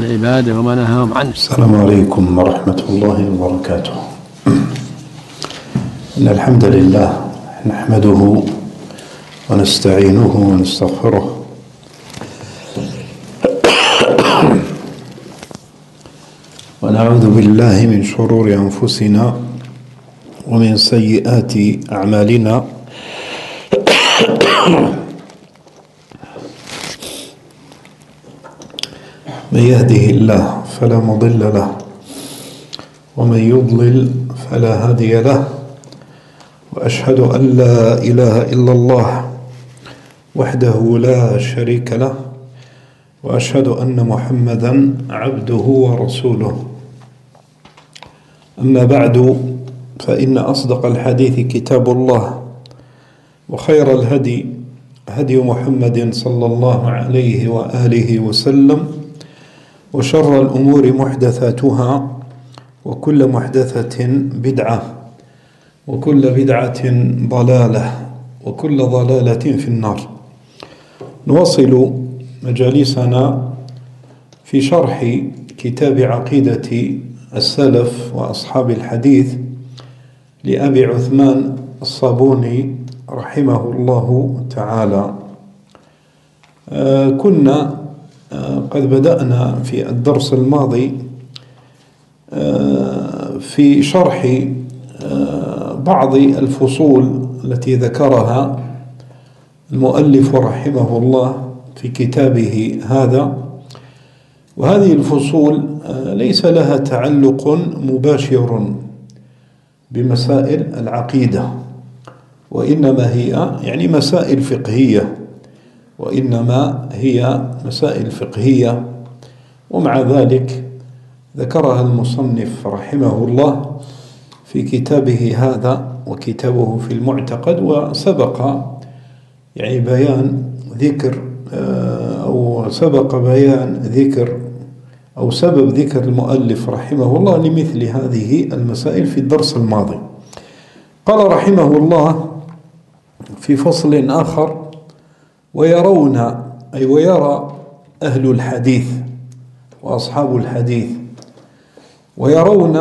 العبادة وما نهاهم عنه. السلام عليكم ورحمة الله وبركاته. إن الحمد لله نحمده ونستعينه ونستغفره ونعوذ بالله من شرور أنفسنا ومن سيئات أعمالنا. من يهده الله فلا مضل له ومن يضلل فلا هادي له، وأشهد أن لا إله إلا الله وحده لا شريك له، وأشهد أن محمدا عبده ورسوله. أما بعد، فإن أصدق الحديث كتاب الله، وخير الهدي هدي محمد صلى الله عليه وآله وسلم، وشر الأمور محدثاتها، وكل محدثة بدعة، وكل بدعة ضلالة، وكل ضلالة في النار. نواصل مجالسنا في شرح كتاب عقيدة السلف وأصحاب الحديث لأبي عثمان الصابوني رحمه الله تعالى. كنا قد بدأنا في الدرس الماضي في شرح بعض الفصول التي ذكرها المؤلف رحمه الله في كتابه هذا، وهذه الفصول ليس لها تعلق مباشر بمسائل العقيدة، وإنما هي مسائل فقهية، ومع ذلك ذكرها المصنف رحمه الله في كتابه هذا وكتابه في المعتقد. وسبق بيان ذكر أو سبب ذكر المؤلف رحمه الله لمثل هذه المسائل في الدرس الماضي. قال رحمه الله في فصل آخر: ويرى أهل الحديث وأصحاب الحديث ويرون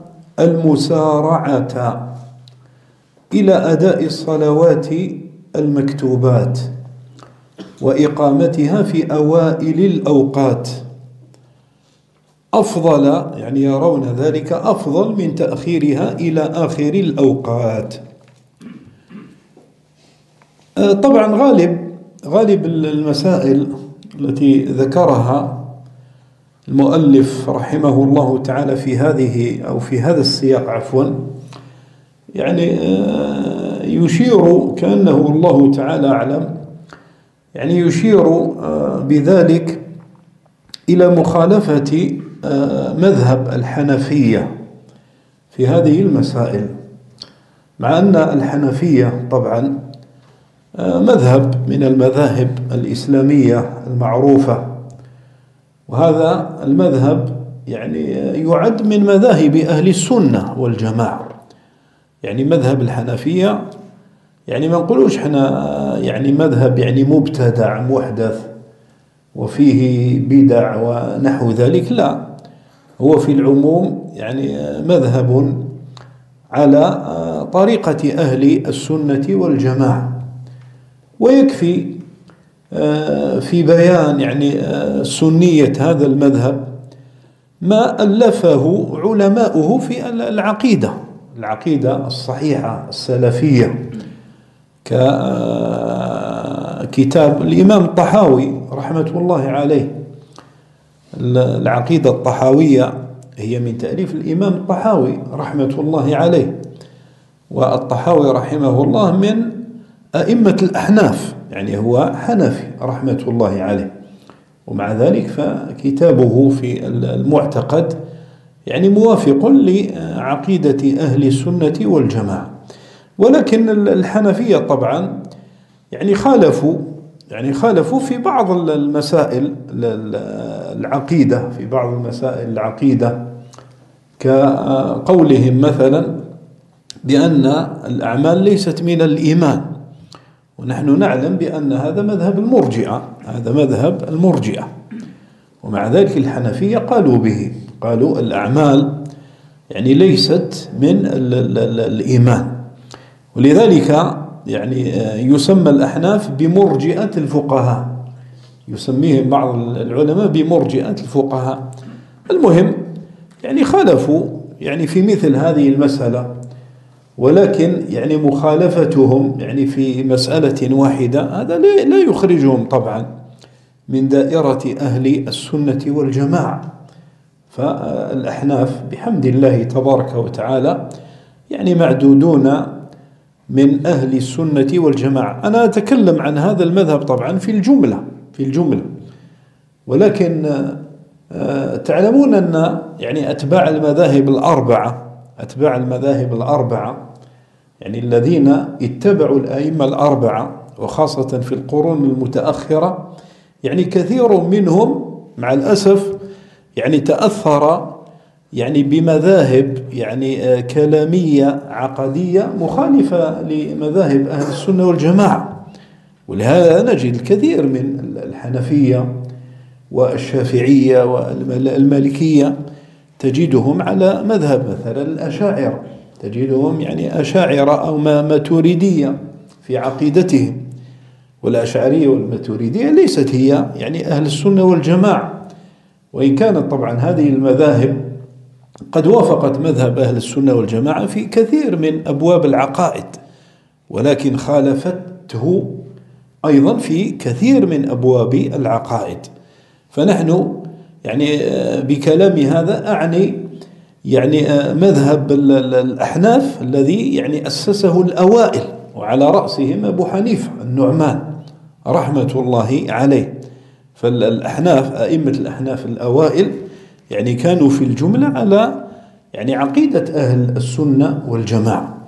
المسارعة إلى أداء الصلوات المكتوبات وإقامتها في أوائل الأوقات أفضل، يرون ذلك أفضل من تأخيرها إلى آخر الأوقات. طبعا غالب المسائل التي ذكرها المؤلف رحمه الله تعالى في هذا السياق يشير كأنه الله تعالى أعلم يشير بذلك إلى مخالفة مذهب الحنفية في هذه المسائل، مع أن الحنفية طبعا مذهب من المذاهب الإسلامية المعروفة، وهذا المذهب يعد من مذاهب أهل السنة والجماعة. مذهب الحنفية ما نقولوش احنا مذهب مبتدع محدث وفيه بدع ونحو ذلك، لا، هو في العموم مذهب على طريقة أهل السنة والجماعة. ويكفي في بيان سنية هذا المذهب ما ألفه علماؤه في العقيدة الصحيحة السلفية، ككتاب الإمام الطحاوي رحمة الله عليه. العقيدة الطحاوية هي من تأليف الإمام الطحاوي رحمة الله عليه، والطحاوي رحمه الله من أئمة الأحناف، هو حنفي رحمة الله عليه، ومع ذلك فكتابه في المعتقد موافق لعقيدة أهل السنة والجماعة. ولكن الحنفية طبعا خالفوا في بعض المسائل العقيدة، كقولهم مثلا بأن الأعمال ليست من الإيمان، ونحن نعلم بأن هذا مذهب المرجئة، ومع ذلك الحنفية قالوا به، قالوا الأعمال يعني ليست من الإيمان. ولذلك يعني يسمى الأحناف بمرجئة الفقهاء، يسميهم بعض العلماء بمرجئة الفقهاء. المهم يعني خالفوا يعني في مثل هذه المسألة، ولكن يعني مخالفتهم يعني في مسألة واحدة هذا لا يخرجهم طبعا من دائرة أهل السنة والجماعة. فالأحناف بحمد الله تبارك وتعالى يعني معدودون من أهل السنة والجماعة. أنا أتكلم عن هذا المذهب طبعا في الجملة، ولكن تعلمون أن يعني أتباع المذاهب الأربعة يعني الذين اتبعوا الأئمة الأربعة، وخاصة في القرون المتأخرة، يعني كثير منهم مع الأسف يعني تأثر يعني بمذاهب يعني كلامية عقدية مخالفة لمذاهب أهل السنة والجماعة. ولهذا نجد الكثير من الحنفية والشافعية والمالكية تجدهم على مذهب مثلا الأشاعرة، تجدهم يعني أشاعرة أو ماتريدية في عقيدتهم، والأشعرية والماتريدية ليست هي يعني أهل السنة والجماعة، وإن كانت طبعا هذه المذاهب قد وافقت مذهب أهل السنة والجماعة في كثير من أبواب العقائد، ولكن خالفته أيضا في كثير من أبواب العقائد. فنحن يعني بكلام هذا أعني يعني مذهب الأحناف الذي يعني أسسه الأوائل، وعلى رأسهم أبو حنيفة النعمان رحمة الله عليه. فالأحناف أئمة الأحناف الأوائل يعني كانوا في الجملة على يعني عقيدة أهل السنة والجماعة،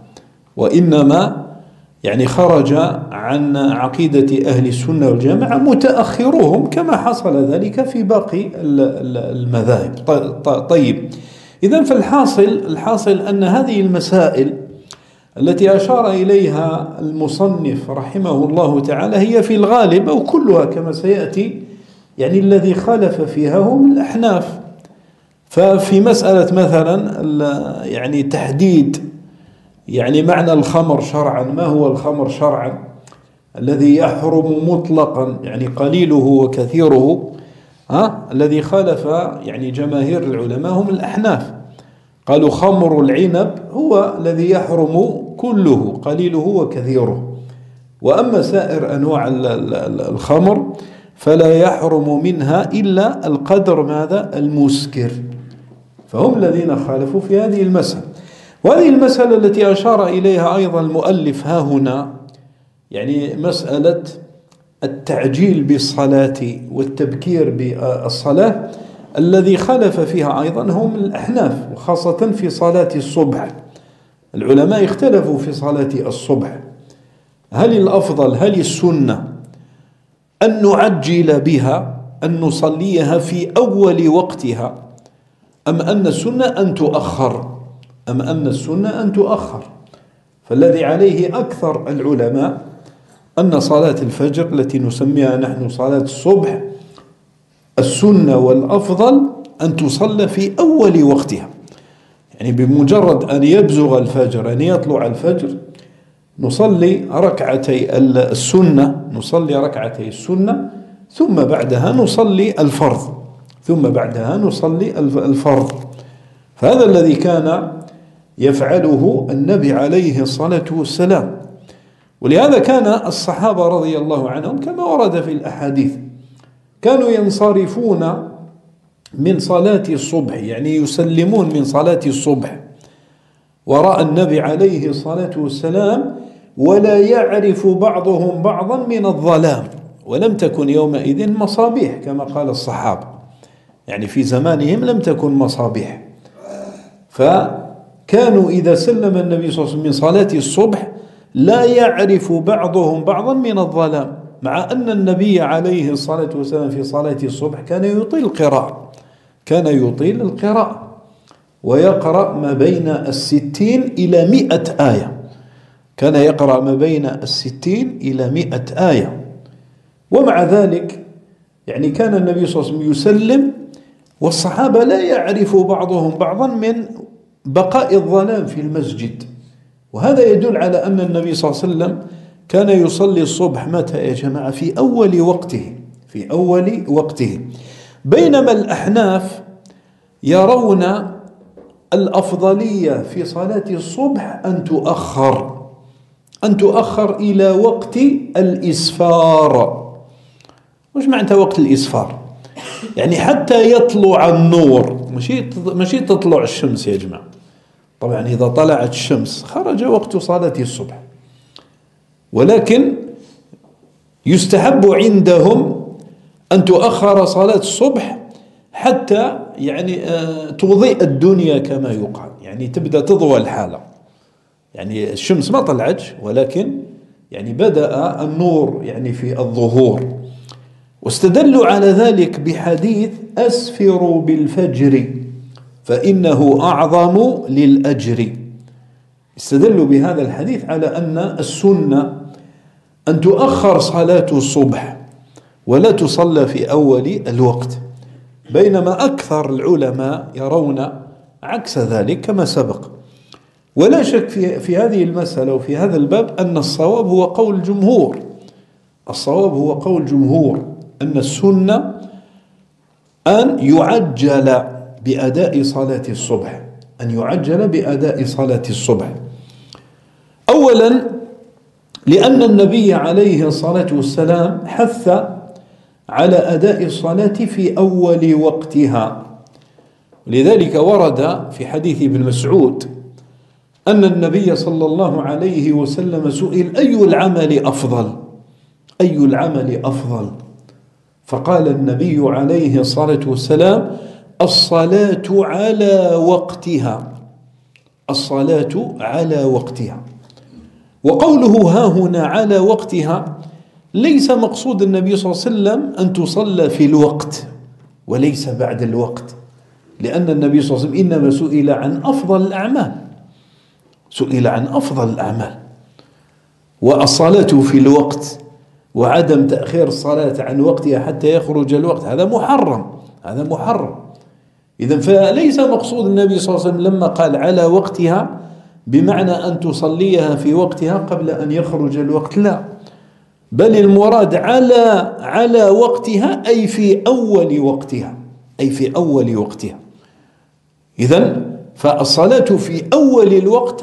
وإنما يعني خرج عن عقيدة أهل السنة والجماعة متأخرهم كما حصل ذلك في باقي المذاهب. طيب، إذن فالحاصل أن هذه المسائل التي أشار إليها المصنف رحمه الله تعالى هي في الغالب أو كلها كما سيأتي يعني الذي خالف فيها هم الأحناف. ففي مسألة مثلا يعني تحديد يعني معنى الخمر شرعا، ما هو الخمر شرعا الذي يحرم مطلقا يعني قليله وكثيره، الذي خالف يعني جماهير العلماء هم الأحناف، قالوا خمر العنب هو الذي يحرم كله قليله وكثيره، وأما سائر أنواع الخمر فلا يحرم منها إلا القدر ماذا المسكر. فهم الذين خالفوا في هذه المسألة. وهذه المسألة التي أشار إليها أيضا المؤلف ها هنا يعني مسألة التعجيل بالصلاة والتبكير بالصلاة، الذي خالف فيها أيضا هم الأحناف، وخاصة في صلاة الصبح. العلماء اختلفوا في صلاة الصبح، هل الأفضل هل السنة أن نعجل بها أن نصليها في أول وقتها، أم أن السنة أن تؤخر؟ فالذي عليه أكثر العلماء أن صلاة الفجر التي نسميها نحن صلاة الصبح السنة والأفضل أن تصلى في أول وقتها، يعني بمجرد أن يبزغ الفجر أن يطلع الفجر نصلي ركعتي السنة ثم بعدها نصلي الفرض. فهذا الذي كان يفعله النبي عليه الصلاة والسلام. ولهذا كان الصحابة رضي الله عنهم كما ورد في الأحاديث كانوا ينصرفون من صلاة الصبح، يعني يسلمون من صلاة الصبح وراء النبي عليه الصلاة والسلام، ولا يعرف بعضهم بعضا من الظلام، ولم تكن يومئذ مصابيح كما قال الصحابة، يعني في زمانهم لم تكن مصابيح. فكانوا إذا سلم النبي صلى الله عليه وسلم من صلاة الصبح لا يعرف بعضهم بعضا من الظلام، مع أن النبي عليه الصلاة والسلام في صلاة الصبح كان يطيل القراءة ويقرأ ما بين 60 إلى 100 آية، كان يقرأ ما بين 60 إلى 100 آية. ومع ذلك يعني كان النبي صلى الله عليه وسلم يسلم والصحابة لا يعرف بعضهم بعضا من بقاء الظلام في المسجد. وهذا يدل على أن النبي صلى الله عليه وسلم كان يصلي الصبح متى يا جماعة؟ في أول وقته، في أول وقته. بينما الأحناف يرون الأفضلية في صلاة الصبح أن تؤخر إلى وقت الإسفار. وش معنى وقت الإسفار؟ يعني حتى يطلع النور، ماشي تطلع الشمس يا جماعة. طبعا إذا طلعت الشمس خرج وقت صلاة الصبح، ولكن يستحب عندهم أن تؤخر صلاة الصبح حتى يعني تضيء الدنيا كما يقال، يعني تبدأ تضوى الحالة. يعني الشمس ما طلعتش ولكن يعني بدأ النور يعني في الظهور. واستدلوا على ذلك بحديث أسفروا بالفجر فإنه أعظم للأجر. استدلوا بهذا الحديث على أن السنة أن تؤخر صلاة الصبح ولا تصلى في أول الوقت، بينما أكثر العلماء يرون عكس ذلك كما سبق. ولا شك في هذه المسألة وفي هذا الباب أن الصواب هو قول الجمهور. الصواب هو قول الجمهور أن السنة أن يعجل بأداء صلاة الصبح، أن يعجل بأداء صلاة الصبح. أولا لأن النبي عليه الصلاة والسلام حث على أداء الصلاة في أول وقتها. لذلك ورد في حديث ابن مسعود أن النبي صلى الله عليه وسلم سئل أي العمل أفضل؟ أي العمل أفضل؟ فقال النبي عليه الصلاة والسلام الصلاة على وقتها، الصلاة على وقتها. وقوله ها هنا على وقتها ليس مقصود النبي صلى الله عليه وسلم أن تصلى في الوقت وليس بعد الوقت، لأن النبي صلى الله عليه وسلم إنما سئل عن أفضل الأعمال، سئل عن أفضل الأعمال. والصلاة في الوقت وعدم تأخير الصلاة عن وقتها حتى يخرج الوقت هذا محرم، هذا محرم. إذن فليس مقصود النبي صلى الله عليه وسلم لما قال على وقتها بمعنى أن تصليها في وقتها قبل أن يخرج الوقت، لا، بل المراد على وقتها أي في أول وقتها، أي في أول وقتها. إذن فالصلاة في أول الوقت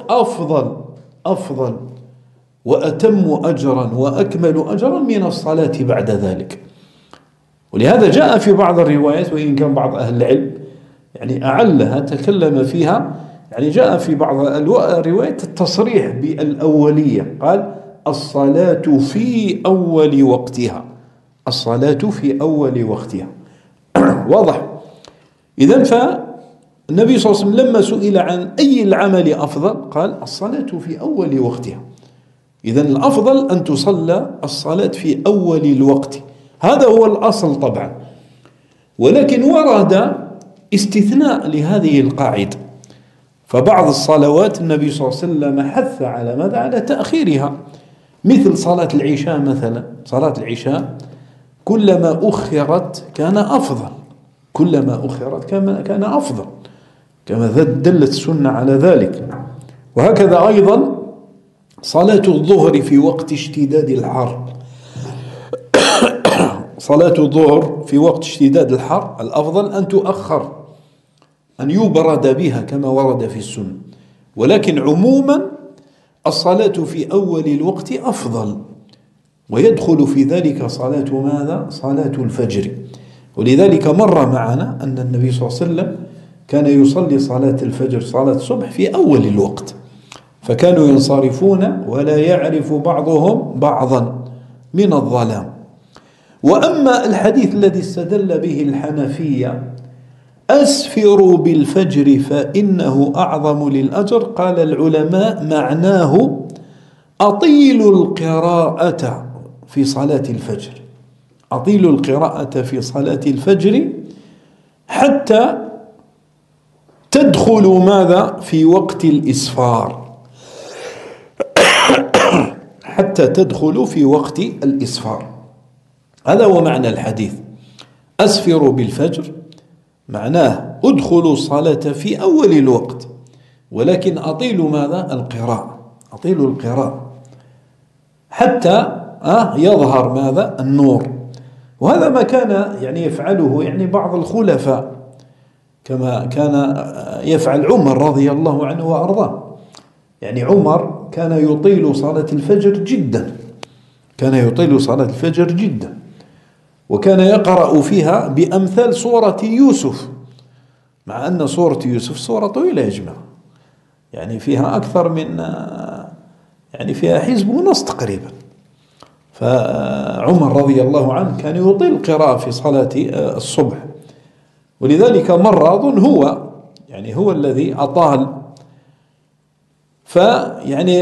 أفضل وأتم أجرا وأكمل أجرا من الصلاة بعد ذلك. ولهذا جاء في بعض الروايات، وإن كان بعض أهل العلم يعني أعلها تكلم فيها، يعني جاء في بعض الروايات التصريح بالأولية، قال الصلاة في أول وقتها، الصلاة في أول وقتها. واضح؟ إذن فالنبي صلى الله عليه وسلم لما سئل عن أي العمل أفضل قال الصلاة في أول وقتها. إذن الأفضل أن تصلى الصلاة في أول الوقت، هذا هو الأصل طبعا. ولكن ورد استثناء لهذه القاعدة، فبعض الصلوات النبي صلى الله عليه وسلم حث على ماذا؟ على تأخيرها، مثل صلاة العشاء مثلا. صلاة العشاء كلما أخرت كان أفضل، كلما أخرت كان أفضل، كما دلت السنة على ذلك. وهكذا أيضا صلاة الظهر في وقت اشتداد الحر، صلاة الظهر في وقت اشتداد الحر الأفضل أن تؤخر، أن يبرد بها كما ورد في السنة. ولكن عموما الصلاة في أول الوقت أفضل، ويدخل في ذلك صلاة ماذا؟ صلاة الفجر. ولذلك مر معنا أن النبي صلى الله عليه وسلم كان يصلي صلاة الفجر، صلاة الصبح، في أول الوقت، فكانوا ينصرفون ولا يعرف بعضهم بعضا من الظلام. وأما الحديث الذي استدل به الحنفية أسفروا بالفجر فإنه أعظم للأجر، قال العلماء معناه أطيلوا القراءة في صلاة الفجر، أطيلوا القراءة في صلاة الفجر حتى تدخلوا ماذا؟ في وقت الإسفار، حتى تدخلوا في وقت الإسفار. هذا هو معنى الحديث. أسفروا بالفجر معناه ادخلوا الصلاة في أول الوقت، ولكن أطيلوا ماذا؟ القراءة، أطيلوا القراءة حتى يظهر ماذا؟ النور. وهذا ما كان يعني يفعله يعني بعض الخلفاء، كما كان يفعل عمر رضي الله عنه وأرضاه. يعني عمر كان يطيل صلاة الفجر جدا، كان يطيل صلاة الفجر جدا، وكان يقرأ فيها بأمثال سورة يوسف، مع أن سورة يوسف سورة طويلة يا جماعة، يعني فيها أكثر من يعني فيها حزب ونص تقريبا. فعمر رضي الله عنه كان يطيل القراءة في صلاة الصبح، ولذلك مر أظن هو الذي أطال. فيعني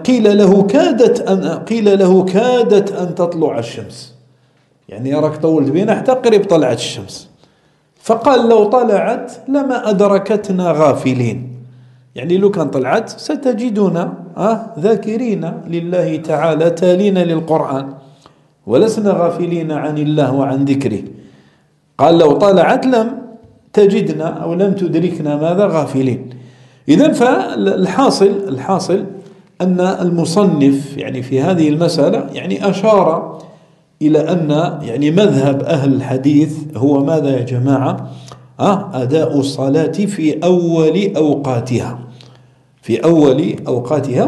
قيل له كادت أن تطلع الشمس، يعني راك طولت بينا حتى قريب طلعت الشمس. فقال لو طلعت لما أدركتنا غافلين، يعني لو كان طلعت ستجدنا ذاكرين لله تعالى تالين للقرآن ولسنا غافلين عن الله وعن ذكره. قال لو طلعت لم تجدنا أو لم تدركنا ماذا؟ غافلين. إذن فالحاصل أن المصنف يعني في هذه المسألة يعني أشار إلى أن يعني مذهب أهل الحديث هو ماذا يا جماعة؟ أداء الصلاة في أول أوقاتها، في أول أوقاتها،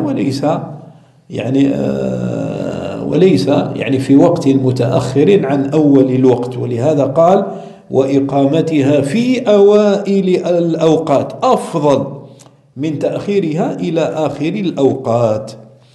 وليس يعني في وقت متأخر عن أول الوقت. ولهذا قال وإقامتها في أوائل الأوقات أفضل من تأخيرها إلى آخر الأوقات.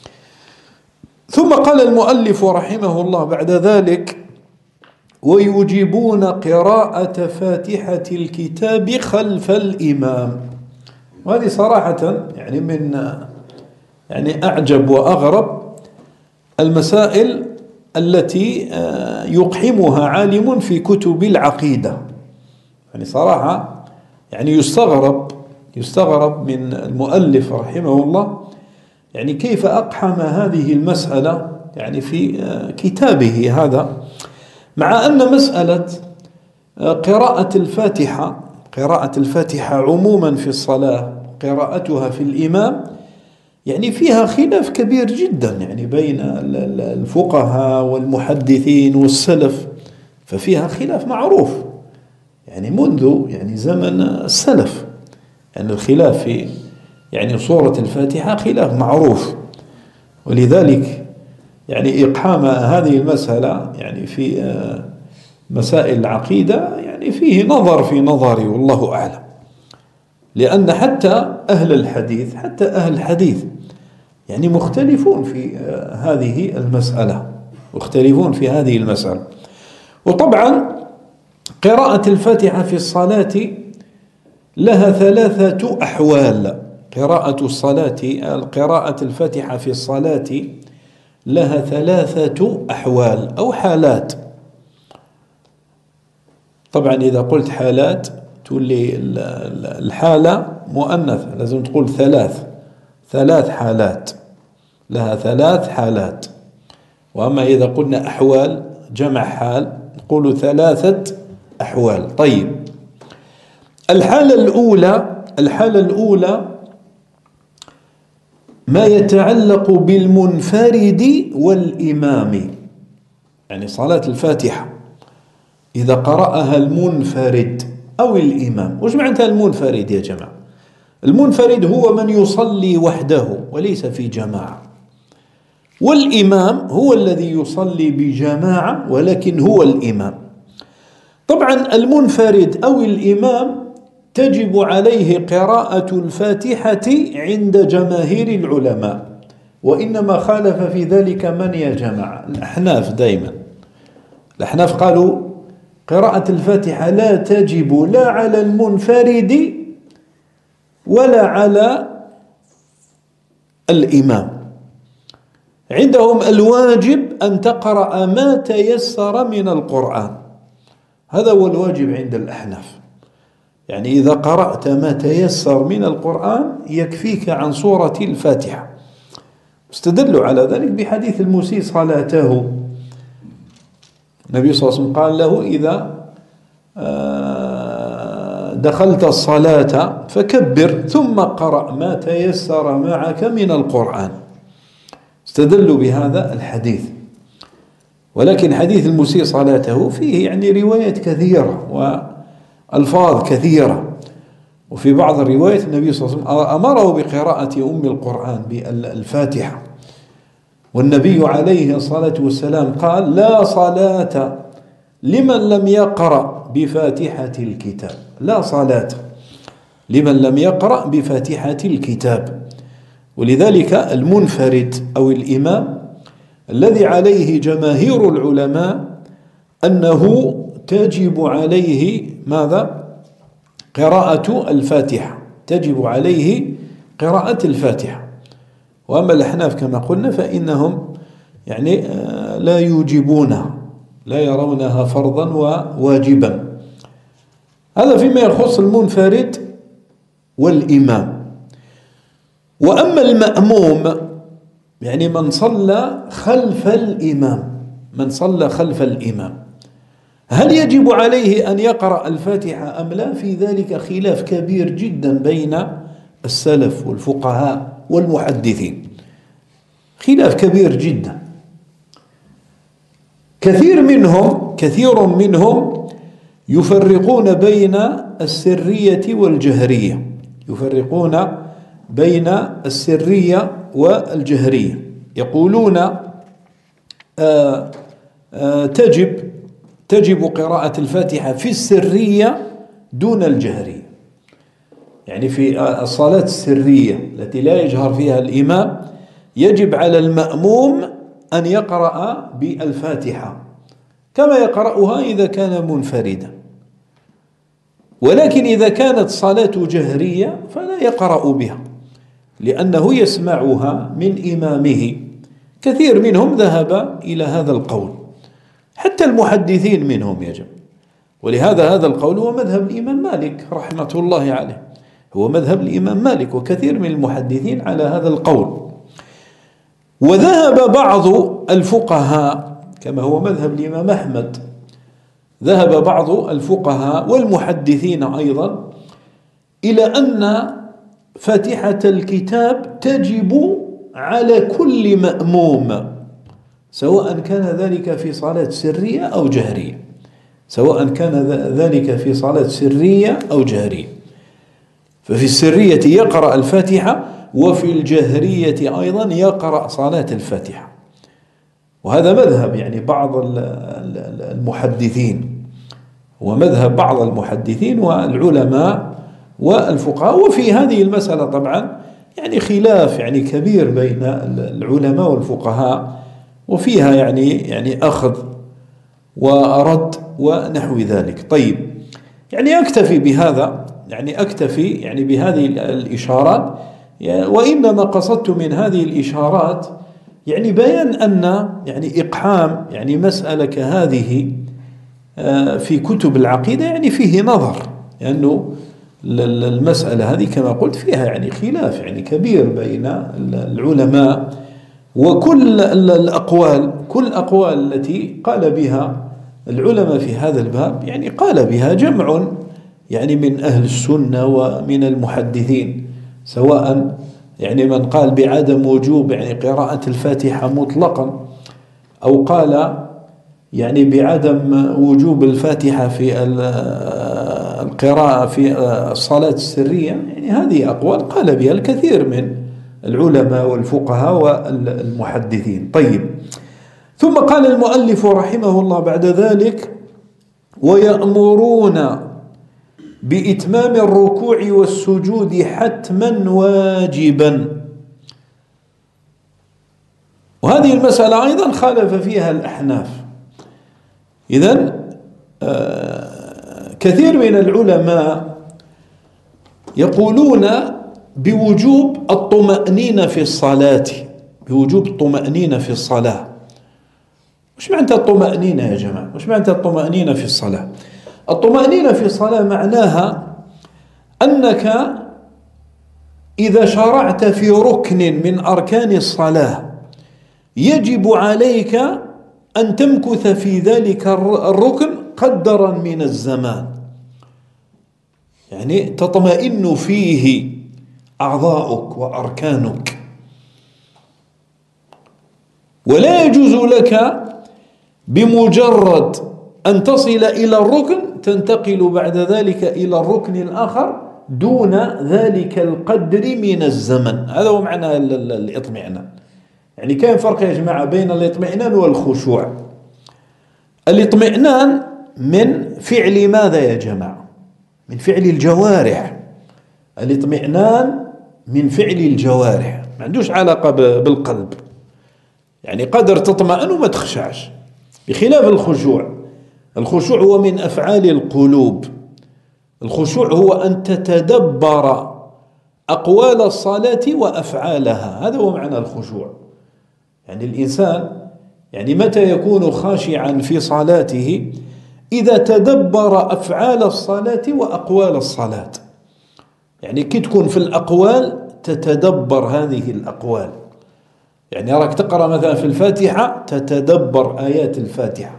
ثم قال المؤلف رحمه الله بعد ذلك ويجيبون قراءة فاتحة الكتاب خلف الإمام. وهذه صراحة يعني من يعني أعجب وأغرب المسائل التي يقحمها عالم في كتب العقيدة. يعني صراحة يعني يستغرب من المؤلف رحمه الله يعني كيف أقحم هذه المسألة يعني في كتابه هذا، مع أن مسألة قراءة الفاتحة عموما في الصلاة، قراءتها في الإمام يعني فيها خلاف كبير جدا يعني بين الفقهاء والمحدثين والسلف، ففيها خلاف معروف يعني منذ يعني زمن السلف، يعني الخلاف في يعني سورة الفاتحة خلاف معروف. ولذلك يعني إقحام هذه المسألة يعني في مسائل العقيدة يعني فيه نظر في نظري والله أعلم، لأن حتى أهل الحديث يعني مختلفون في هذه المسألة، وطبعا قراءة الفاتحة في الصلاة لها 3 أحوال. قراءة الفاتحة في الصلاة لها 3 أحوال أو حالات. طبعا إذا قلت حالات تولي الحالة مؤنثة، لازم تقول 3 حالات، لها 3 حالات. وأما إذا قلنا أحوال جمع حال نقول 3 أحوال. طيب، الحالة الأولى ما يتعلق بالمنفرد والإمام، يعني صلاة الفاتحة إذا قرأها المنفرد أو الإمام. وش معنى المنفرد يا جماعة؟ المنفرد هو من يصلي وحده وليس في جماعة، والإمام هو الذي يصلي بجماعة ولكن هو الإمام. طبعا المنفرد أو الإمام تجب عليه قراءة الفاتحة عند جماهير العلماء، وإنما خالف في ذلك من يا جماعة؟ الأحناف. دائما الأحناف قالوا قراءة الفاتحة لا تجب لا على المنفرد ولا على الإمام. عندهم الواجب أن تقرأ ما تيسر من القرآن، هذا هو الواجب عند الأحناف. يعني إذا قرأت ما تيسر من القرآن يكفيك عن سورة الفاتحة. استدلوا على ذلك بحديث المسيء صلاته. النبي صلى الله عليه وسلم قال له إذا دخلت الصلاة فكبر ثم قرأ ما تيسر معك من القرآن. استدلوا بهذا الحديث. ولكن حديث المسيء صلاته فيه يعني روايات كثيرة وألفاظ كثيرة. وفي بعض الروايات النبي صلى الله عليه وسلم أمره بقراءة أم القرآن بالفاتحة، والنبي عليه الصلاة والسلام قال: لا صلاة لمن لم يقرأ بفاتحة الكتاب. لا صلاة لمن لم يقرأ بفاتحة الكتاب. ولذلك المنفرد أو الإمام الذي عليه جماهير العلماء أنه تجب عليه ماذا؟ قراءة الفاتحة، تجب عليه قراءة الفاتحة. وأما الأحناف كما قلنا فإنهم يعني لا يوجبونها، لا يرونها فرضا وواجبا. هذا فيما يخص المنفرد والإمام. وأما المأموم يعني من صلى خلف الإمام، من صلى خلف الإمام، هل يجب عليه أن يقرأ الفاتحة أم لا؟ في ذلك خلاف كبير جدا بين السلف والفقهاء والمحدثين، خلاف كبير جدا. كثير منهم يفرقون بين السرية والجهرية، يفرقون بين السرية والجهرية. يقولون تجب قراءة الفاتحة في السرية دون الجهرية. يعني في الصلاة السرية التي لا يجهر فيها الإمام يجب على المأموم أن يقرأ بالفاتحة كما يقرأها إذا كان منفردا. ولكن إذا كانت صلاة جهرية فلا يقرأ بها لأنه يسمعها من إمامه. كثير منهم ذهب إلى هذا القول، حتى المحدثين منهم يجب. ولهذا هذا القول هو مذهب الإمام مالك رحمة الله عليه، هو مذهب الإمام مالك وكثير من المحدثين على هذا القول. وذهب بعض الفقهاء كما هو مذهب الإمام أحمد، ذهب بعض الفقهاء والمحدثين أيضا إلى أن فاتحة الكتاب تجب على كل مأموم، سواء كان ذلك في صلاة سرية أو جهرية، سواء كان ذلك في صلاة سرية أو جهرية. ففي السرية يقرأ الفاتحة، وفي الجهرية أيضا يقرأ صلاة الفاتحة. وهذا مذهب يعني بعض المحدثين، ومذهب بعض المحدثين والعلماء والفقهاء. وفي هذه المسألة طبعا يعني خلاف يعني كبير بين العلماء والفقهاء، وفيها يعني أخذ ورد ونحو ذلك. طيب، يعني أكتفي بهذا، يعني أكتفي يعني بهذه الإشارات. وإنما قصدت من هذه الإشارات يعني بيان أن يعني إقحام يعني مسألة كهذه في كتب العقيدة يعني فيه نظر، لأنه المسألة هذه كما قلت فيها يعني خلاف يعني كبير بين العلماء. وكل الأقوال، كل الأقوال التي قال بها العلماء في هذا الباب يعني قال بها جمع يعني من أهل السنة ومن المحدثين، سواء يعني من قال بعدم وجوب يعني قراءة الفاتحة مطلقا، أو قال يعني بعدم وجوب الفاتحة في القراءة في الصلاة السرية. يعني هذه أقوال قال بها الكثير من العلماء والفقهاء والمحدثين. طيب، ثم قال المؤلف رحمه الله بعد ذلك: ويأمرون بإتمام الركوع والسجود حتما واجبا. وهذه المسألة أيضا خالف فيها الأحناف. إذن كثير من العلماء يقولون بوجوب الطمأنينة في الصلاة، بوجوب الطمأنينة في الصلاة. وش معنى الطمأنينة يا جماعة؟ وش معنى الطمأنينة في الصلاة؟ الطمأنينة في الصلاة معناها أنك إذا شرعت في ركن من أركان الصلاة يجب عليك أن تمكث في ذلك الركن قدرا من الزمان، يعني تطمئن فيه أعضاؤك وأركانك، ولا يجوز لك بمجرد أن تصل إلى الركن تنتقل بعد ذلك إلى الركن الآخر دون ذلك القدر من الزمن. هذا هو معنى الاطمئنان. يعني كاين فرق يا جماعة بين الاطمئنان والخشوع. الاطمئنان من فعل ماذا يا جماعة؟ من فعل الجوارح. الاطمئنان من فعل الجوارح، ما عندوش علاقة بالقلب. يعني قدر تطمئن وما تخشعش، بخلاف الخشوع. الخشوع هو من أفعال القلوب. الخشوع هو أن تتدبر أقوال الصلاة وأفعالها، هذا هو معنى الخشوع. يعني الإنسان يعني متى يكون خاشعا في صلاته؟ إذا تدبر أفعال الصلاة وأقوال الصلاة. يعني كي تكون في الأقوال تتدبر هذه الأقوال، يعني راك تقرأ مثلا في الفاتحة تتدبر آيات الفاتحة،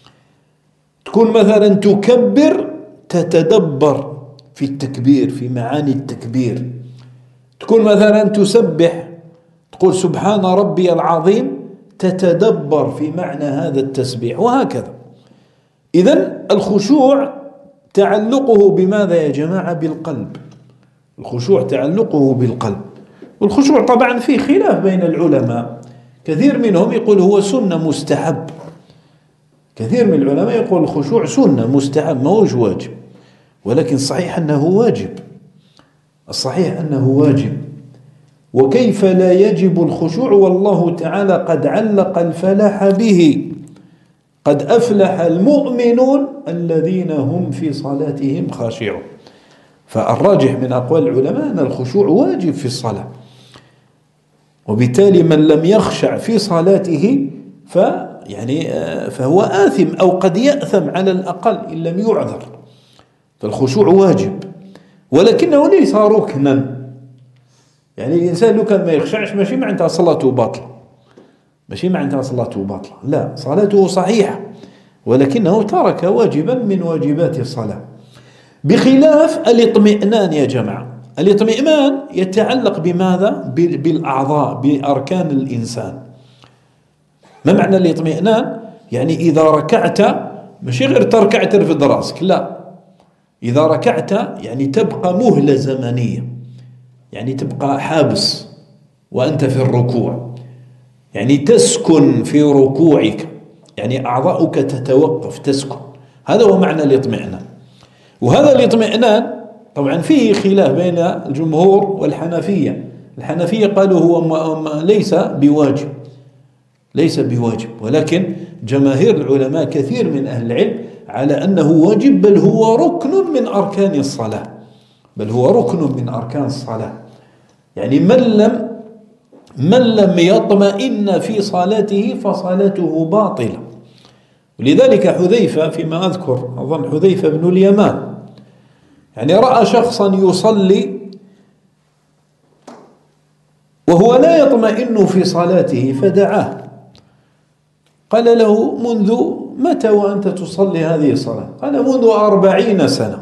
تكون مثلا تكبر تتدبر في التكبير، في معاني التكبير، تكون مثلا تسبح تقول سبحان ربي العظيم تتدبر في معنى هذا التسبيح، وهكذا. إذن الخشوع تعلقه بماذا يا جماعة؟ بالقلب. الخشوع تعلقه بالقلب. والخشوع طبعا فيه خلاف بين العلماء، كثير منهم يقول هو سنة مستحب، كثير من العلماء يقول الخشوع سنة مستحب ما هوش واجب، ولكن الصحيح أنه واجب. الصحيح أنه واجب. وكيف لا يجب الخشوع والله تعالى قد علق الفلاح به، قد أفلح المؤمنون الذين هم في صلاتهم خاشعون. فالراجح من أقوال العلماء أن الخشوع واجب في الصلاة، وبالتالي من لم يخشع في صلاته فهو آثم أو قد يأثم على الأقل إن لم يعذر. فالخشوع واجب ولكنه ليس ركنا. يعني الإنسان لو كان ما يخشعش ماشي معناتها صلاته باطلة، ماشي معناتها صلاته باطلة، لا، صلاته صحيحة ولكنه ترك واجبا من واجبات الصلاة. بخلاف الاطمئنان يا جماعة. الاطمئنان يتعلق بماذا؟ بالأعضاء، بأركان الإنسان. ما معنى الاطمئنان؟ يعني إذا ركعت ماشي غير تركع ترفد راسك، لا، إذا ركعت يعني تبقى مهلة زمنية، يعني تبقى حابس وأنت في الركوع، يعني تسكن في ركوعك، يعني أعضاؤك تتوقف تسكن. هذا هو معنى الاطمئنان. وهذا الاطمئنان طبعا فيه خلاف بين الجمهور والحنفية. الحنفية قالوا هو ليس بواجب، ليس بواجب، ولكن جماهير العلماء كثير من أهل العلم على أنه واجب، بل هو ركن من أركان الصلاة، بل هو ركن من أركان الصلاة. يعني من لم يطمئن في صلاته فصلاته باطلة. ولذلك حذيفة فيما أذكر أظن حذيفة بن اليمان يعني رأى شخصا يصلي وهو لا يطمئن في صلاته فدعاه، قال له منذ متى وأنت تصلي هذه الصلاة؟ قال منذ 40 سنة.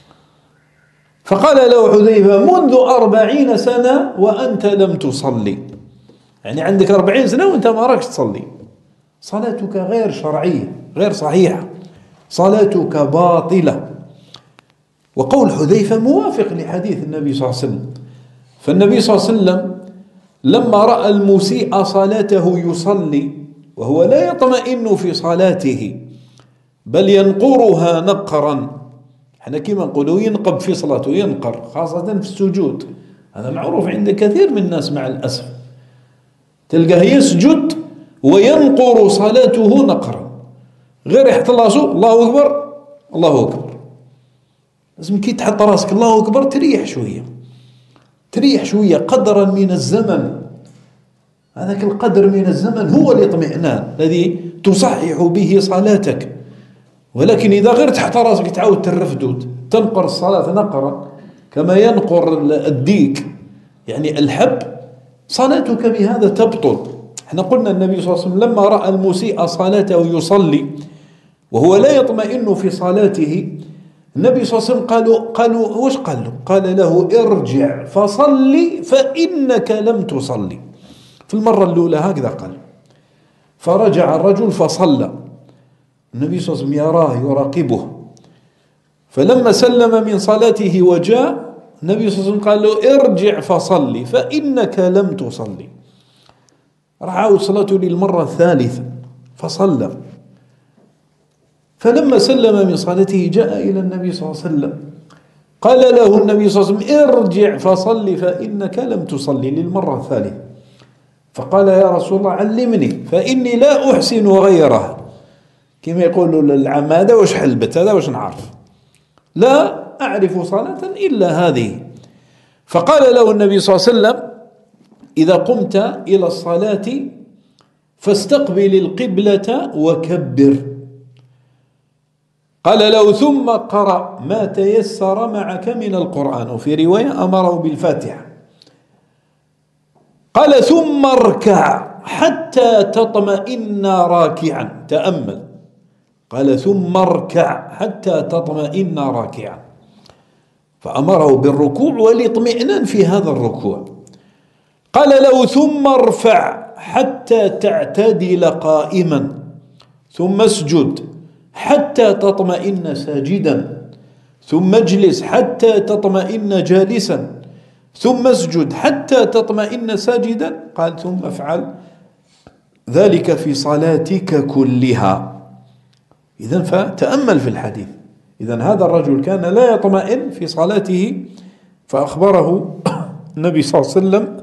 فقال له حذيفة منذ 40 سنة وأنت لم تصلي، يعني عندك 40 سنة وأنت ما راكش تصلي، صلاتك غير شرعية غير صحيحة، صلاتك باطلة. وقول حذيفة موافق لحديث النبي صلى الله عليه وسلم. فالنبي صلى الله عليه وسلم لما رأى المسيء صلاته يصلي وهو لا يطمئن في صلاته بل ينقرها نقرا، احنا كما نقولوا ينقب في صلاته، ينقر خاصة في السجود، هذا معروف عند كثير من الناس مع الأسف، تلقاه يسجد وينقر صلاته نقرا، غير يحط راسه الله أكبر الله أكبر. لازم كي تحط راسك الله أكبر تريح شوية، تريح شوية قدرا من الزمن. هذاك القدر من الزمن هو الاطمئنان الذي تصحح به صلاتك. ولكن إذا غير تحت راسك تعاود ترفد تنقر الصلاة نقرا كما ينقر الديك يعني الحب، صلاتك بهذا تبطل. احنا قلنا النبي صلى الله عليه وسلم لما رأى المسيء صلاته يصلي وهو لا يطمئن في صلاته. النبي صلى الله عليه وسلم قالوا وش قال له؟ قال له ارجع فصلي فإنك لم تصلي. في المرة الأولى هكذا قال. فرجع الرجل فصلى، النبي صلى الله عليه وسلم يراه يراقبه، فلما سلم من صلاته وجاء النبي صلى الله عليه وسلم قال له ارجع فصلي فإنك لم تصلي. رعاه صلاته للمرة الثالثة فصلى، فلما سلم من صلاته جاء إلى النبي صلى الله عليه وسلم، قال له النبي صلى الله عليه وسلم ارجع فصلي فإنك لم تصلي للمرة الثالثة. فقال يا رسول الله علمني فإني لا أحسن غيرها، كما يقولوا العام هذا وش حلبت هذا وش نعرف، لا أعرف صلاة إلا هذه. فقال له النبي صلى الله عليه وسلم إذا قمت إلى الصلاة فاستقبل القبلة وكبر. قال له ثم قرأ ما تيسر معك من القرآن، وفي رواية أمره بالفاتحة. قال ثم اركع حتى تطمئن راكعا، تأمل، قال ثم اركع حتى تطمئن راكعا، فأمره بالركوع والاطمئنان في هذا الركوع. قال له ثم ارفع حتى تعتدل قائما، ثم اسجد حتى تطمئن ساجدا، ثم اجلس حتى تطمئن جالسا، ثم اسجد حتى تطمئن ساجدا. قال ثم افعل ذلك في صلاتك كلها. إذن فتأمل في الحديث. إذن هذا الرجل كان لا يطمئن في صلاته، فأخبره النبي صلى الله عليه وسلم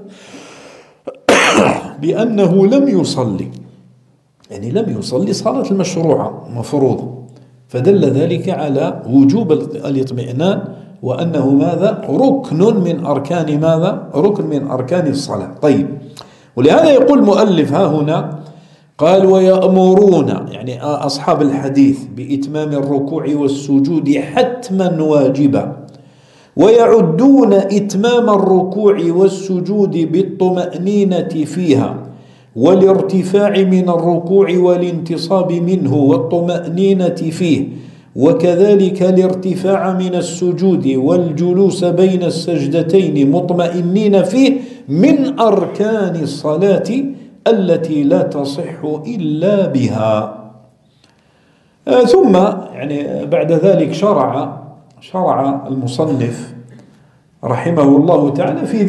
بأنه لم يصلي، يعني لم يصلي صلاة المشروعة مفروضة، فدل ذلك على وجوب الاطمئنان، وأنه ماذا؟ ركن من أركان ماذا؟ ركن من أركان الصلاة. طيب، ولهذا يقول المؤلف ها هنا قال ويأمرون يعني أصحاب الحديث بإتمام الركوع والسجود حتما واجبا، ويعدون إتمام الركوع والسجود بالطمأنينة فيها والارتفاع من الركوع والانتصاب منه والطمأنينة فيه، وكذلك الارتفاع من السجود والجلوس بين السجدتين مطمئنين فيه من أركان الصلاة التي لا تصح إلا بها. ثم يعني بعد ذلك شرع المصنف رحمه الله تعالى في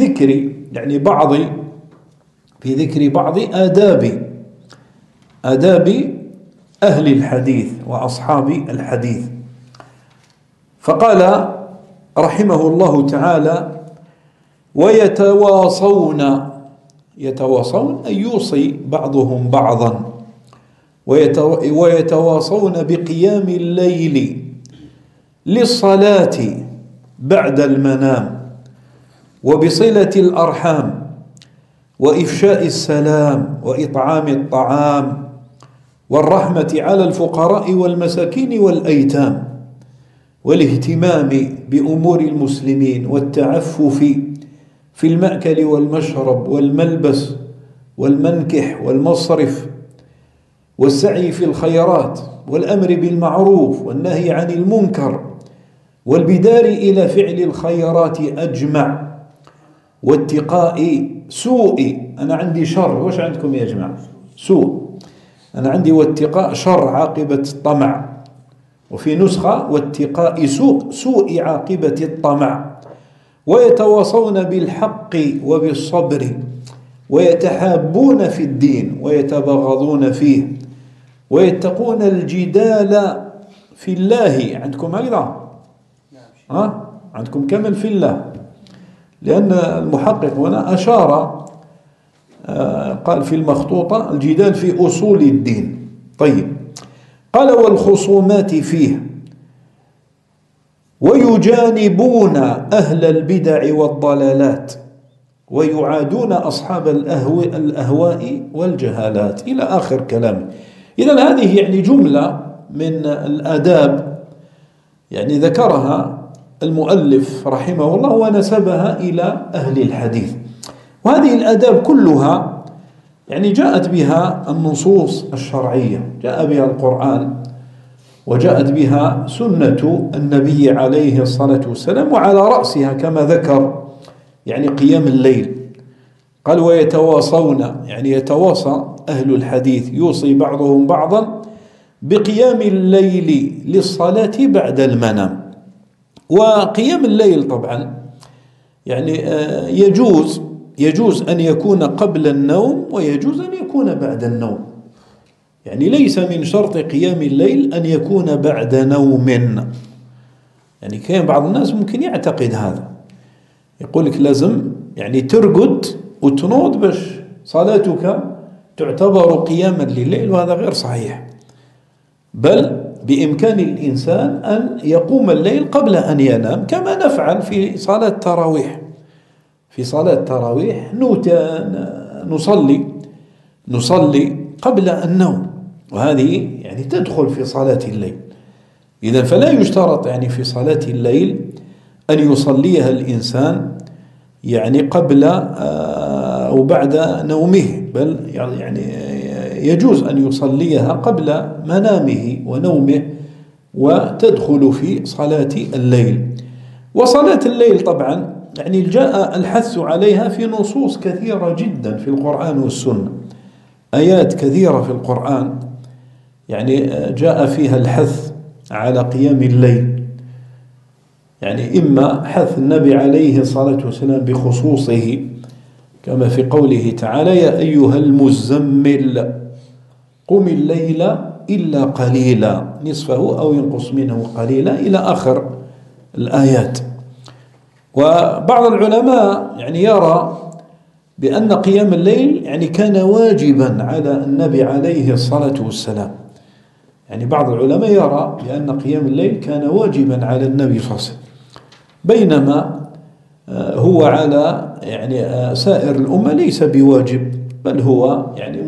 ذكر بعض آداب أهل الحديث وأصحاب الحديث. فقال رحمه الله تعالى ويتواصون أن يوصي بعضهم بعضا، ويتواصون بقيام الليل للصلاة بعد المنام، وبصلة الأرحام، وإفشاء السلام، وإطعام الطعام، والرحمة على الفقراء والمساكين والأيتام، والاهتمام بأمور المسلمين، والتعفف في المأكل والمشرب والملبس والمنكح والمصرف، والسعي في الخيرات، والأمر بالمعروف والنهي عن المنكر، والبدار إلى فعل الخيرات أجمع، واتقاء سوء، أنا عندي شر، وش عندكم يا جماعة؟ سوء، أنا عندي واتقاء شر عاقبة الطمع، وفي نسخة واتقاء سوء عاقبة الطمع. ويتواصون بالحق وبالصبر، ويتحابون في الدين ويتبغضون فيه، ويتقون الجدال في الله. عندكم هكذا؟ عندكم كمل في الله، لأن المحقق هنا أشار قال في المخطوطة الجدال في أصول الدين. طيب، قال والخصومات فيه، ويجانبون أهل البدع والضلالات، ويعادون أصحاب الأهواء والجهالات، إلى آخر كلامه. إذن هذه يعني جملة من الآداب يعني ذكرها المؤلف رحمه الله ونسبها إلى أهل الحديث. وهذه الآداب كلها يعني جاءت بها النصوص الشرعية، جاء بها القرآن وجاءت بها سنة النبي عليه الصلاة والسلام، وعلى رأسها كما ذكر يعني قيام الليل. قال ويتواصون، يعني يتواصى أهل الحديث، يوصي بعضهم بعضا بقيام الليل للصلاة بعد المنام. وقيام الليل طبعا يعني يجوز أن يكون قبل النوم، ويجوز أن يكون بعد النوم. يعني ليس من شرط قيام الليل أن يكون بعد نوم. يعني كان بعض الناس ممكن يعتقد هذا، يقول لك لازم يعني ترقد وتنوض باش صلاتك تعتبر قياما لليل، وهذا غير صحيح. بل بإمكان الإنسان أن يقوم الليل قبل أن ينام، كما نفعل في صلاة التراويح. في صلاة التراويح نصلي قبل النوم، وهذه يعني تدخل في صلاة الليل. إذن فلا يشترط يعني في صلاة الليل أن يصليها الإنسان يعني قبل أو بعد نومه، بل يعني يجوز أن يصليها قبل منامه ونومه، وتدخل في صلاة الليل. وصلاة الليل طبعا يعني جاء الحث عليها في نصوص كثيرة جدا في القرآن والسنة، آيات كثيرة في القرآن يعني جاء فيها الحث على قيام الليل. يعني إما حث النبي عليه الصلاة والسلام بخصوصه، كما في قوله تعالى يا أيها المزمل قم الليل إلا قليلا نصفه أو ينقص منه قليلا إلى آخر الآيات. وبعض العلماء يعني يرى بأن قيام الليل يعني كان واجبا على النبي عليه الصلاة والسلام. يعني بعض العلماء يرى بأن قيام الليل كان واجبا على النبي صلى الله عليه وسلم، بينما هو على يعني سائر الأمة ليس بواجب، بل هو يعني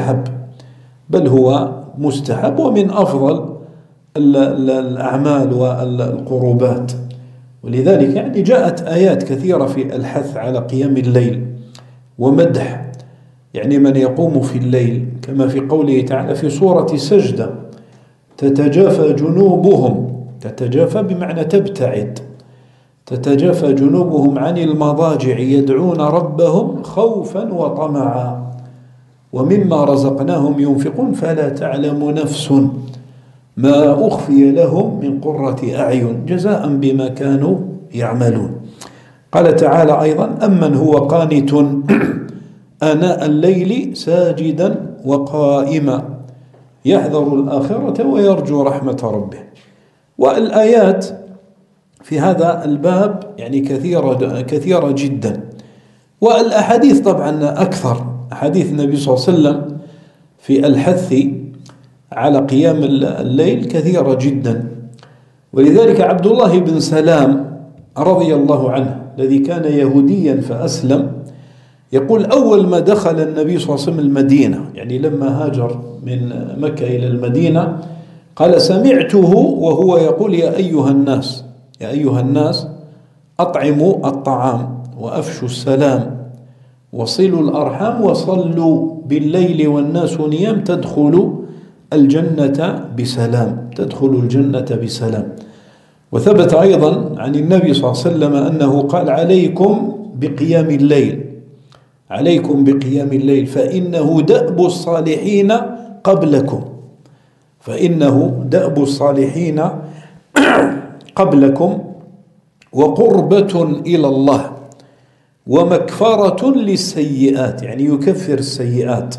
مستحب ومن أفضل الأعمال والقربات. ولذلك يعني جاءت آيات كثيرة في الحث على قيام الليل ومدح يعني من يقوم في الليل، كما في قوله تعالى في سورة سجدة تتجافى جنوبهم، تتجافى بمعنى تبتعد، تتجافى جنوبهم عن المضاجع يدعون ربهم خوفا وطمعا ومما رزقناهم ينفقون فلا تعلم نفس ما أخفي لهم من قرة أعين جزاء بما كانوا يعملون. قال تعالى أيضا أمن هو قانت آناء الليل ساجدا وقائما يحذر الآخرة ويرجو رحمة ربه. والآيات في هذا الباب يعني كثيرة جدا، والأحاديث طبعا أكثر. أحاديث النبي صلى الله عليه وسلم في الحث على قيام الليل كثيرة جدا. ولذلك عبد الله بن سلام رضي الله عنه الذي كان يهوديا فأسلم يقول أول ما دخل النبي صلى الله عليه وسلم المدينة، يعني لما هاجر من مكة إلى المدينة، قال سمعته وهو يقول يا أيها الناس أطعموا الطعام وأفشوا السلام وصلوا الأرحام وصلوا بالليل والناس نيام تدخلوا الجنة بسلام. وثبت أيضا عن النبي صلى الله عليه وسلم أنه قال عليكم بقيام الليل فإنه دأب الصالحين قبلكم وقربة إلى الله ومكفرة للسيئات، يعني يكفر السيئات،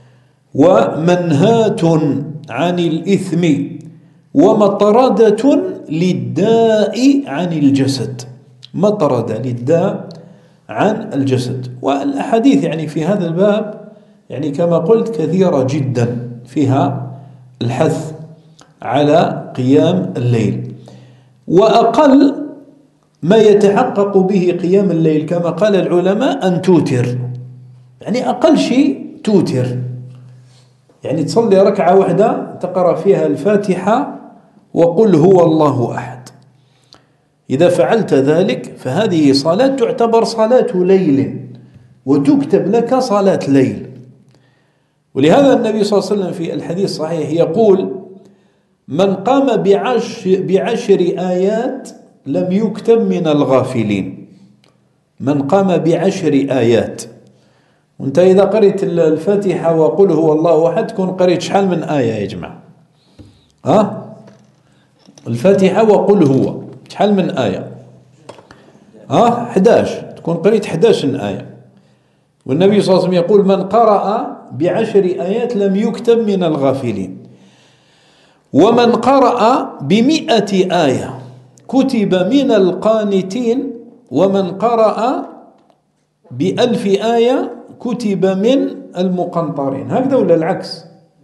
ومنهاة عن الإثم ومطردة للداء عن الجسد، مطردة للداء عن الجسد. والأحاديث يعني في هذا الباب يعني كما قلت كثيرة جدا فيها الحث على قيام الليل. وأقل ما يتحقق به قيام الليل كما قال العلماء أن توتر، يعني أقل شيء توتر، يعني تصلي ركعة واحدة تقرأ فيها الفاتحة وقل هو الله أحد. إذا فعلت ذلك فهذه صلاة تعتبر صلاة ليل وتكتب لك صلاة ليل. ولهذا النبي صلى الله عليه وسلم في الحديث الصحيح يقول من قام بعشر آيات لم يكتب من الغافلين. من قام بعشر آيات. وانت إذا قريت الفاتحة وقل هو الله أحد تكون قريت شحال من آية يا جماعة؟ الفاتحة وقل هو شحال من آية؟ 11. تكون قريت 11 آية. والنبي صلى الله عليه وسلم يقول من قرأ بعشر آيات لم يكتب من الغافلين. ومن قرأ ب100 آية كتب من القانتين. ومن قرأ ب1000 آية كتب من المقنطرين. هكذا ولا العكس؟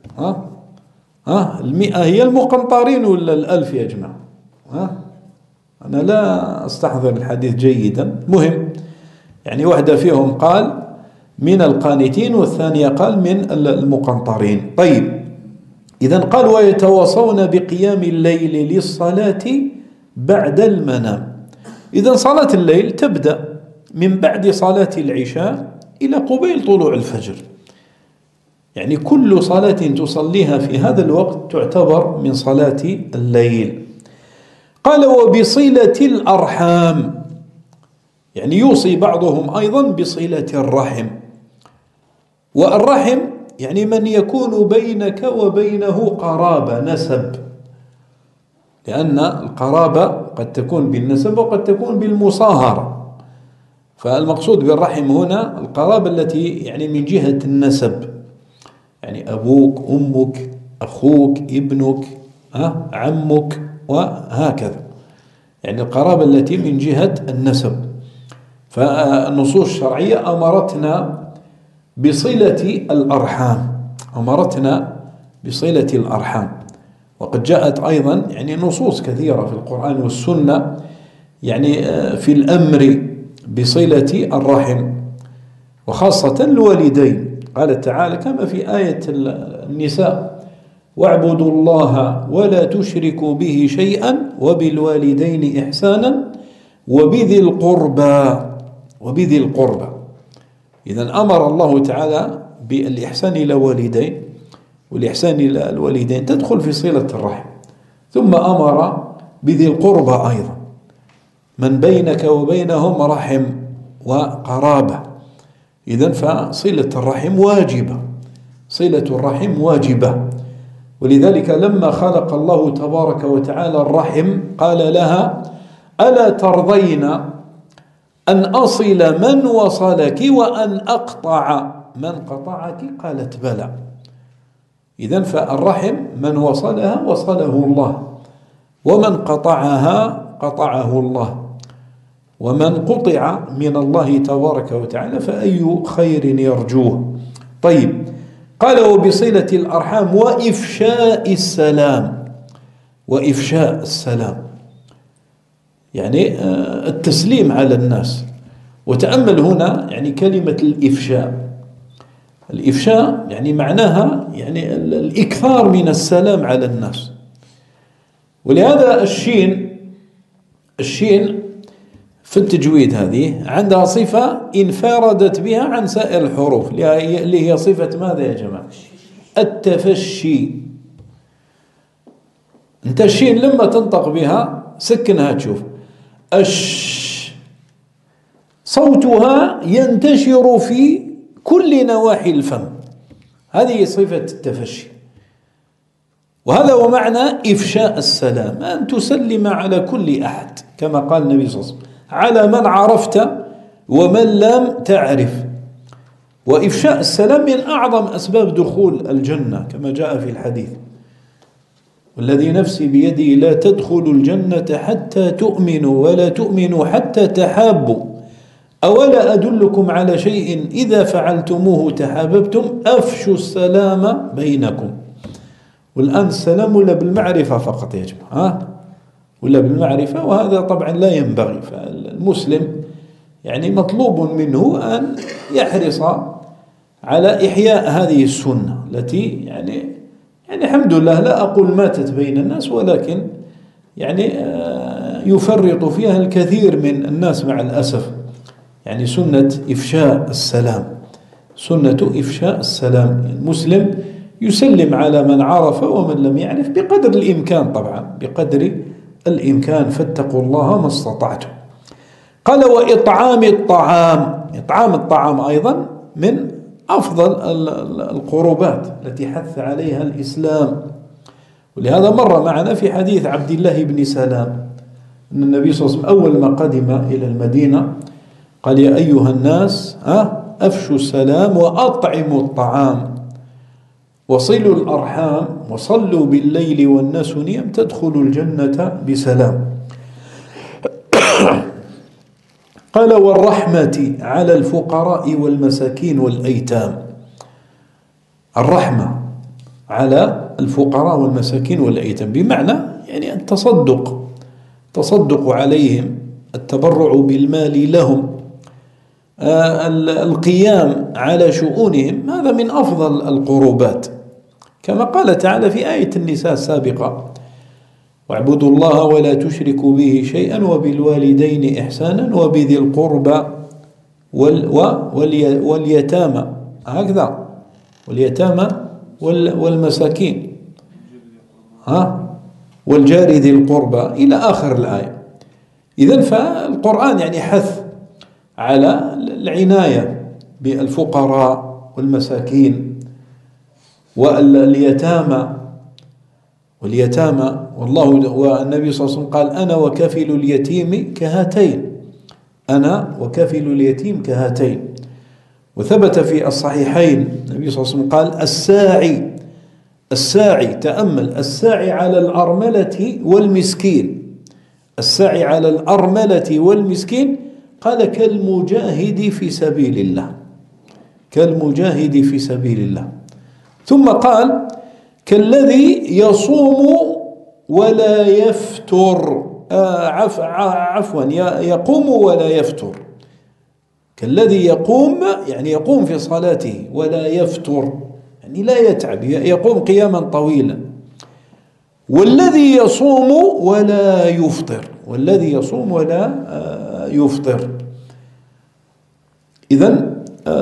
100 هي المقنطرين ولا 1000 يا جماعة؟ أنا لا أستحضر الحديث جيدا. مهم يعني واحدة فيهم قال من القانتين والثانية قال من المقنطرين. طيب إذن قال ويتواصون بقيام الليل للصلاة بعد المنام. إذن صلاة الليل تبدأ من بعد صلاة العشاء إلى قبيل طلوع الفجر. يعني كل صلاة تصليها في هذا الوقت تعتبر من صلاة الليل. قال وبصلة الأرحام، يعني يوصي بعضهم أيضا بصلة الرحم. والرحم يعني من يكون بينك وبينه قرابة نسب، لأن القرابة قد تكون بالنسب وقد تكون بالمصاهرة. فالمقصود بالرحم هنا القرابة التي يعني من جهة النسب، يعني أبوك أمك أخوك ابنك عمك وهكذا، يعني القرابة التي من جهة النسب. فالنصوص الشرعية أمرتنا بصلة الأرحام، أمرتنا بصلة الأرحام. وقد جاءت أيضا يعني نصوص كثيرة في القرآن والسنة يعني في الأمر بصلة الرحم، وخاصة الوالدين. قال تعالى كما في آية النساء واعبدوا الله ولا تشركوا به شيئا وبالوالدين إحسانا وبذي القربى. إذن أمر الله تعالى بالإحسان إلى والدين، والإحسان إلى الوالدين تدخل في صلة الرحم. ثم أمر بذي القربى أيضا، من بينك وبينهم رحم وقرابة. إذن فصلة الرحم واجبة، صلة الرحم واجبة. ولذلك لما خلق الله تبارك وتعالى الرحم قال لها ألا ترضين أن أصل من وصلك وأن أقطع من قطعك؟ قالت بلى. إذن فالرحم من وصلها وصله الله، ومن قطعها قطعه الله، ومن قطع من الله تبارك وتعالى فأي خير يرجوه. طيب قال وبصلة الأرحام وإفشاء السلام. وإفشاء السلام يعني التسليم على الناس. وتأمل هنا يعني كلمة الإفشاء. الإفشاء يعني معناها يعني الإكثار من السلام على الناس. ولهذا الشين في التجويد هذه عندها صفة انفردت بها عن سائر الحروف، اللي هي صفة ماذا يا جماعة؟ التفشي. انت الشين لما تنطق بها سكنها تشوف صوتها ينتشر في كل نواحي الفم. هذه صفة التفشي. وهذا هو معنى إفشاء السلام، أن تسلم على كل أحد كما قال النبي صلى الله عليه وسلم على من عرفت ومن لم تعرف. وإفشاء السلام من أعظم أسباب دخول الجنة كما جاء في الحديث والذي نفسي بيده لا تدخلوا الجنة حتى تؤمنوا ولا تؤمنوا حتى تحابوا أولا أدلكم على شيء إذا فعلتموه تحاببتم أفشوا السلام بينكم. والآن السلام ولا بالمعرفة فقط يا جماعة ولا بالمعرفة، وهذا طبعا لا ينبغي. فالمسلم يعني مطلوب منه أن يحرص على إحياء هذه السنة التي يعني الحمد لله لا أقول ماتت بين الناس، ولكن يعني يفرط فيها الكثير من الناس مع الأسف. يعني سنة إفشاء السلام، سنة إفشاء السلام. المسلم يسلم على من عرف ومن لم يعرف بقدر الإمكان، طبعا بقدر الإمكان، فاتقوا الله ما استطعتم. قال وإطعام الطعام، إطعام الطعام أيضا من أفضل القربات التي حث عليها الإسلام. ولهذا مر معنا في حديث عبد الله بن سلام أن النبي صلى الله عليه وسلم أول ما قدم إلى المدينة قال يا أيها الناس أفشوا السلام وأطعموا الطعام وصلوا الأرحام وصلوا بالليل والناس نيام تدخلوا الجنة بسلام. قال والرحمة على الفقراء والمساكين والأيتام، الرحمة على الفقراء والمساكين والأيتام بمعنى يعني التصدق عليهم، التبرع بالمال لهم، القيام على شؤونهم، هذا من أفضل القربات، كما قال تعالى في آية النساء السابقة واعبدوا الله ولا تشركوا به شيئا وبالوالدين إحسانا وبذي القربى واليتامى، هكذا واليتامى والمساكين والجار ذي القربى إلى آخر الآية. إذن فالقرآن يعني حث على العناية بالفقراء والمساكين واليتامى والنبي صلى الله عليه وسلم قال أنا وكفل اليتيم كهاتين، أنا وكفل اليتيم كهاتين. وثبت في الصحيحين النبي صلى الله عليه وسلم قال الساعي تأمل، الساعي على الأرملة والمسكين، الساعي على الأرملة والمسكين قال كالمجاهد في سبيل الله، كالمجاهد في سبيل الله. ثم قال كالذي يصوم ولا يفتر، عفوا يقوم ولا يفتر، كالذي يقوم يعني يقوم في صلاته ولا يفتر يعني لا يتعب، يقوم قياما طويلا. والذي يصوم ولا يفطر، والذي يصوم ولا يفطر. إذن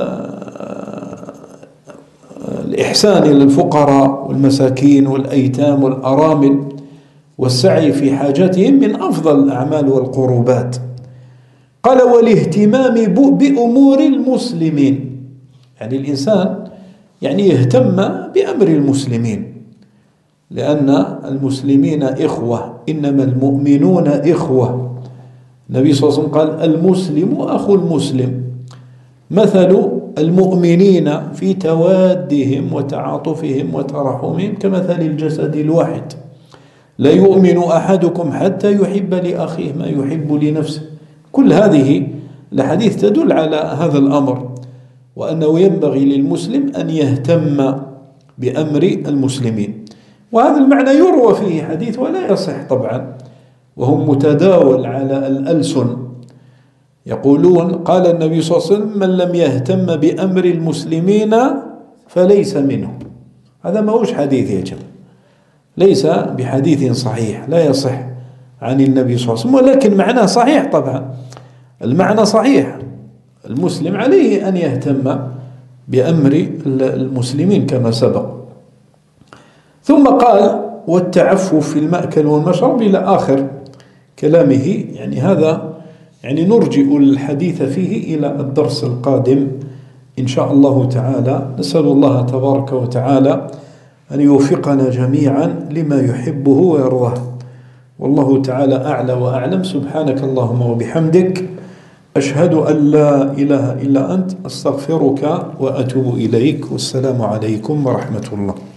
الإحسان إلى الفقراء والمساكين والأيتام والأرامل والسعي في حاجاتهم من أفضل الأعمال والقربات. قال والاهتمام بأمور المسلمين، يعني الإنسان يعني يهتم بأمر المسلمين، لأن المسلمين إخوة، إنما المؤمنون إخوة. النبي صلى الله عليه وسلم قال المسلم أخو المسلم، مثل المؤمنين في توادهم وتعاطفهم وترحمهم كمثل الجسد الواحد، لا يؤمن أحدكم حتى يحب لأخيه ما يحب لنفسه. كل هذه الحديث تدل على هذا الأمر، وأنه ينبغي للمسلم أن يهتم بأمر المسلمين. وهذا المعنى يروى فيه حديث ولا يصح طبعا، وهو متداول على الألسن، يقولون قال النبي صلى الله عليه وسلم من لم يهتم بأمر المسلمين فليس منه. هذا ما هوش حديث يا جماعة، ليس بحديث صحيح، لا يصح عن النبي صلى الله عليه وسلم، ولكن معناه صحيح طبعا، المعنى صحيح، المسلم عليه أن يهتم بأمر المسلمين كما سبق. ثم قال والتعفف في المأكل والمشرب إلى آخر كلامه. يعني هذا يعني نرجئ الحديث فيه إلى الدرس القادم إن شاء الله تعالى. نسأل الله تبارك وتعالى أن يوفقنا جميعا لما يحبه ويرضاه، والله تعالى أعلى وأعلم. سبحانك اللهم وبحمدك، أشهد أن لا إله إلا أنت، أستغفرك وأتوب إليك، والسلام عليكم ورحمة الله.